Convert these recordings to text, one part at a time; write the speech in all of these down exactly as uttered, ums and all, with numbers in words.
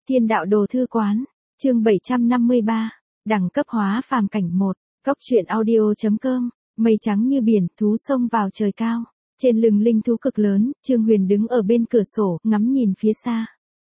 Thiên đạo đồ thư quán, chương bảy trăm năm mươi ba, đẳng cấp hóa phàm cảnh một, cốc truyện audio.com, mây trắng như biển, thú sông vào trời cao. Trên lưng linh thú cực lớn, Trương Huyền đứng ở bên cửa sổ, ngắm nhìn phía xa.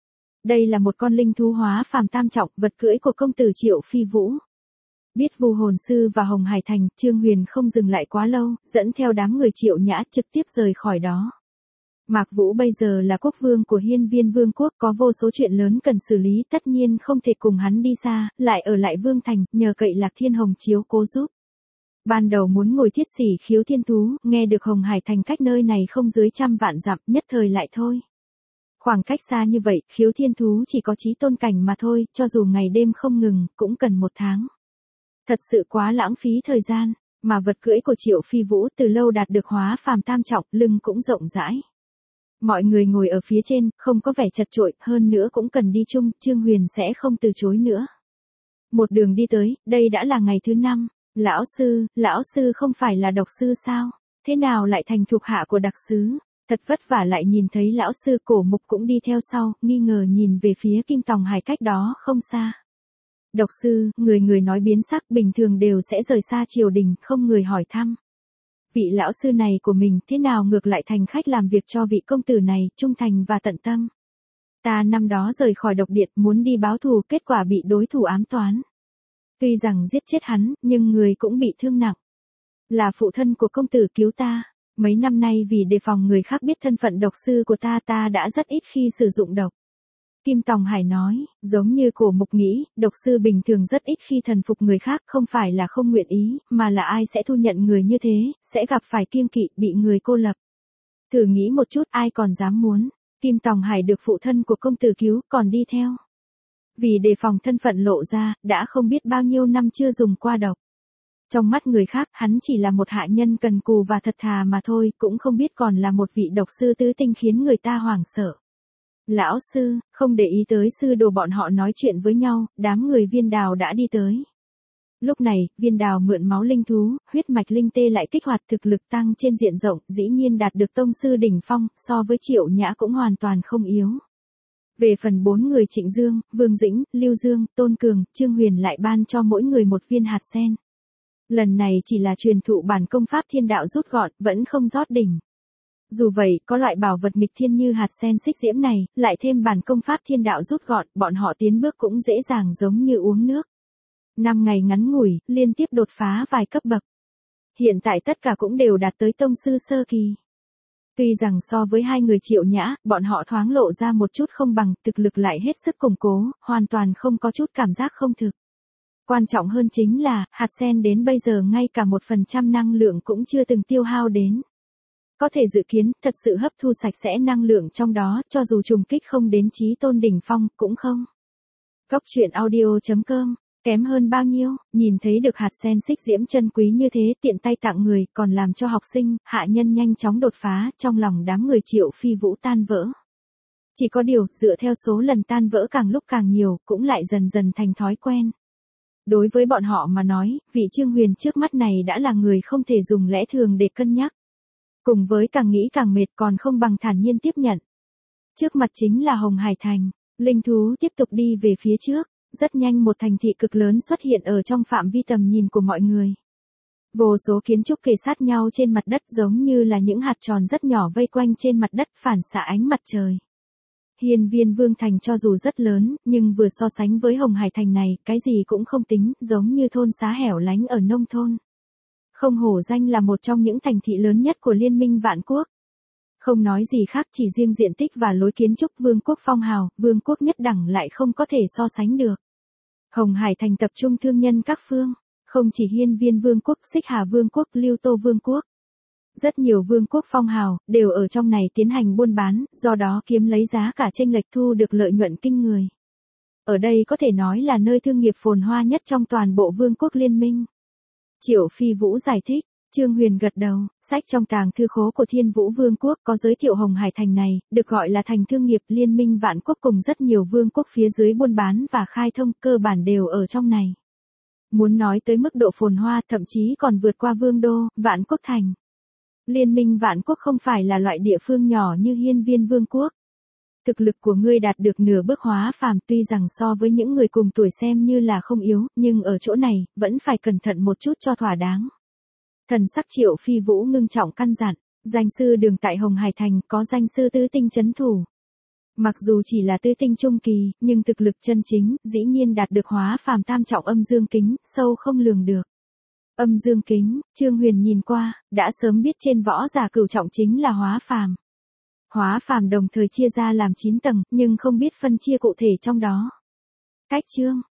Đây là một con linh thú hóa phàm tam trọng, vật cưỡi của công tử Triệu Phi Vũ. Biết Vu Hồn Sư và Hồng Hải Thành, Trương Huyền không dừng lại quá lâu, dẫn theo đám người Triệu Nhã trực tiếp rời khỏi đó. Mạc Vũ bây giờ là quốc vương của Hiên Viên Vương quốc, có vô số chuyện lớn cần xử lý, tất nhiên không thể cùng hắn đi xa, lại ở lại Vương Thành, nhờ cậy Lạc Thiên Hồng chiếu cố giúp. Ban đầu muốn ngồi thiết sỉ khiếu thiên thú, nghe được Hồng Hải Thành cách nơi này không dưới trăm vạn dặm, nhất thời lại thôi. Khoảng cách xa như vậy, khiếu thiên thú chỉ có chí tôn cảnh mà thôi, cho dù ngày đêm không ngừng, cũng cần một tháng. Thật sự quá lãng phí thời gian, mà vật cưỡi của Triệu Phi Vũ từ lâu đạt được hóa phàm tam trọng, lưng cũng rộng rãi. Mọi người ngồi ở phía trên, không có vẻ chật chội, hơn nữa cũng cần đi chung, Trương Huyền sẽ không từ chối nữa. Một đường đi tới, đây đã là ngày thứ năm. Lão sư, lão sư không phải là độc sư sao? Thế nào lại thành thuộc hạ của đặc sứ? Thật vất vả lại nhìn thấy lão sư, Cổ Mục cũng đi theo sau, nghi ngờ nhìn về phía Kim Tòng Hải cách đó không xa. Độc sư, người người nói biến sắc, bình thường đều sẽ rời xa triều đình, không người hỏi thăm. Vị lão sư này của mình thế nào ngược lại thành khách làm việc cho vị công tử này, trung thành và tận tâm. Ta năm đó rời khỏi độc điện muốn đi báo thù, kết quả bị đối thủ ám toán. Tuy rằng giết chết hắn, nhưng người cũng bị thương nặng. Là phụ thân của công tử cứu ta. Mấy năm nay vì đề phòng người khác biết thân phận độc sư của ta, ta đã rất ít khi sử dụng độc. Kim Tòng Hải nói, giống như Cổ Mục nghĩ, độc sư bình thường rất ít khi thần phục người khác, không phải là không nguyện ý, mà là ai sẽ thu nhận người như thế, sẽ gặp phải kiêng kỵ, bị người cô lập. Thử nghĩ một chút, ai còn dám muốn. Kim Tòng Hải được phụ thân của công tử cứu, còn đi theo. Vì đề phòng thân phận lộ ra, đã không biết bao nhiêu năm chưa dùng qua độc. Trong mắt người khác, hắn chỉ là một hạ nhân cần cù và thật thà mà thôi, cũng không biết còn là một vị độc sư tứ tinh khiến người ta hoảng sợ. Lão sư, không để ý tới sư đồ bọn họ nói chuyện với nhau, đám người Viên Đào đã đi tới. Lúc này, Viên Đào mượn máu linh thú, huyết mạch linh tê lại kích hoạt thực lực tăng trên diện rộng, dĩ nhiên đạt được tông sư đỉnh phong, so với Triệu Nhã cũng hoàn toàn không yếu. Về phần bốn người Trịnh Dương, Vương Dĩnh, Lưu Dương, Tôn Cường, Trương Huyền lại ban cho mỗi người một viên hạt sen. Lần này chỉ là truyền thụ bản công pháp thiên đạo rút gọn, vẫn không rót đỉnh. Dù vậy, có loại bảo vật nghịch thiên như hạt sen xích diễm này, lại thêm bản công pháp thiên đạo rút gọn, bọn họ tiến bước cũng dễ dàng giống như uống nước. Năm ngày ngắn ngủi, liên tiếp đột phá vài cấp bậc. Hiện tại tất cả cũng đều đạt tới tông sư sơ kỳ. Tuy rằng so với hai người Triệu Nhã, bọn họ thoáng lộ ra một chút không bằng, thực lực lại hết sức củng cố, hoàn toàn không có chút cảm giác không thực. Quan trọng hơn chính là, hạt sen đến bây giờ ngay cả một phần trăm năng lượng cũng chưa từng tiêu hao đến. Có thể dự kiến, thật sự hấp thu sạch sẽ năng lượng trong đó, cho dù trùng kích không đến chí tôn đỉnh phong, cũng không. Cốc truyện audio.com, kém hơn bao nhiêu, nhìn thấy được hạt sen xích diễm chân quý như thế, tiện tay tặng người, còn làm cho học sinh, hạ nhân nhanh chóng đột phá, trong lòng đám người Triệu Phi Vũ tan vỡ. Chỉ có điều, dựa theo số lần tan vỡ càng lúc càng nhiều, cũng lại dần dần thành thói quen. Đối với bọn họ mà nói, vị Trương Huyền trước mắt này đã là người không thể dùng lẽ thường để cân nhắc. Cùng với càng nghĩ càng mệt, còn không bằng thản nhiên tiếp nhận. Trước mặt chính là Hồng Hải Thành, linh thú tiếp tục đi về phía trước, rất nhanh một thành thị cực lớn xuất hiện ở trong phạm vi tầm nhìn của mọi người. Vô số kiến trúc kề sát nhau trên mặt đất giống như là những hạt tròn rất nhỏ vây quanh trên mặt đất phản xạ ánh mặt trời. Hiên Viên Vương Thành cho dù rất lớn, nhưng vừa so sánh với Hồng Hải Thành này, cái gì cũng không tính, giống như thôn xá hẻo lánh ở nông thôn. Không hổ danh là một trong những thành thị lớn nhất của Liên minh Vạn Quốc. Không nói gì khác, chỉ riêng diện tích và lối kiến trúc vương quốc phong hào, vương quốc nhất đẳng lại không có thể so sánh được. Hồng Hải Thành tập trung thương nhân các phương, không chỉ Hiên Viên Vương quốc, Xích Hà Vương quốc, Lưu Tô Vương quốc. Rất nhiều vương quốc phong hào, đều ở trong này tiến hành buôn bán, do đó kiếm lấy giá cả chênh lệch thu được lợi nhuận kinh người. Ở đây có thể nói là nơi thương nghiệp phồn hoa nhất trong toàn bộ vương quốc liên minh. Triệu Phi Vũ giải thích, Trương Huyền gật đầu, sách trong tàng thư khố của Thiên Vũ Vương quốc có giới thiệu Hồng Hải Thành này, được gọi là thành thương nghiệp Liên minh Vạn Quốc cùng rất nhiều vương quốc phía dưới buôn bán và khai thông, cơ bản đều ở trong này. Muốn nói tới mức độ phồn hoa, thậm chí còn vượt qua Vương đô, Vạn Quốc thành. Liên minh Vạn Quốc không phải là loại địa phương nhỏ như Hiên Viên Vương quốc. Thực lực của ngươi đạt được nửa bước hóa phàm, tuy rằng so với những người cùng tuổi xem như là không yếu, nhưng ở chỗ này, vẫn phải cẩn thận một chút cho thỏa đáng. Thần sắc Triệu Phi Vũ ngưng trọng căn dặn, danh sư đường tại Hồng Hải Thành, có danh sư tứ tinh chấn thủ. Mặc dù chỉ là tứ tinh trung kỳ, nhưng thực lực chân chính, dĩ nhiên đạt được hóa phàm tam trọng âm dương kính, sâu không lường được. Âm dương kính, Trương Huyền nhìn qua, đã sớm biết trên võ giả cửu trọng chính là hóa phàm. Hóa phàm đồng thời chia ra làm chín tầng, nhưng không biết phân chia cụ thể trong đó. Cách chương,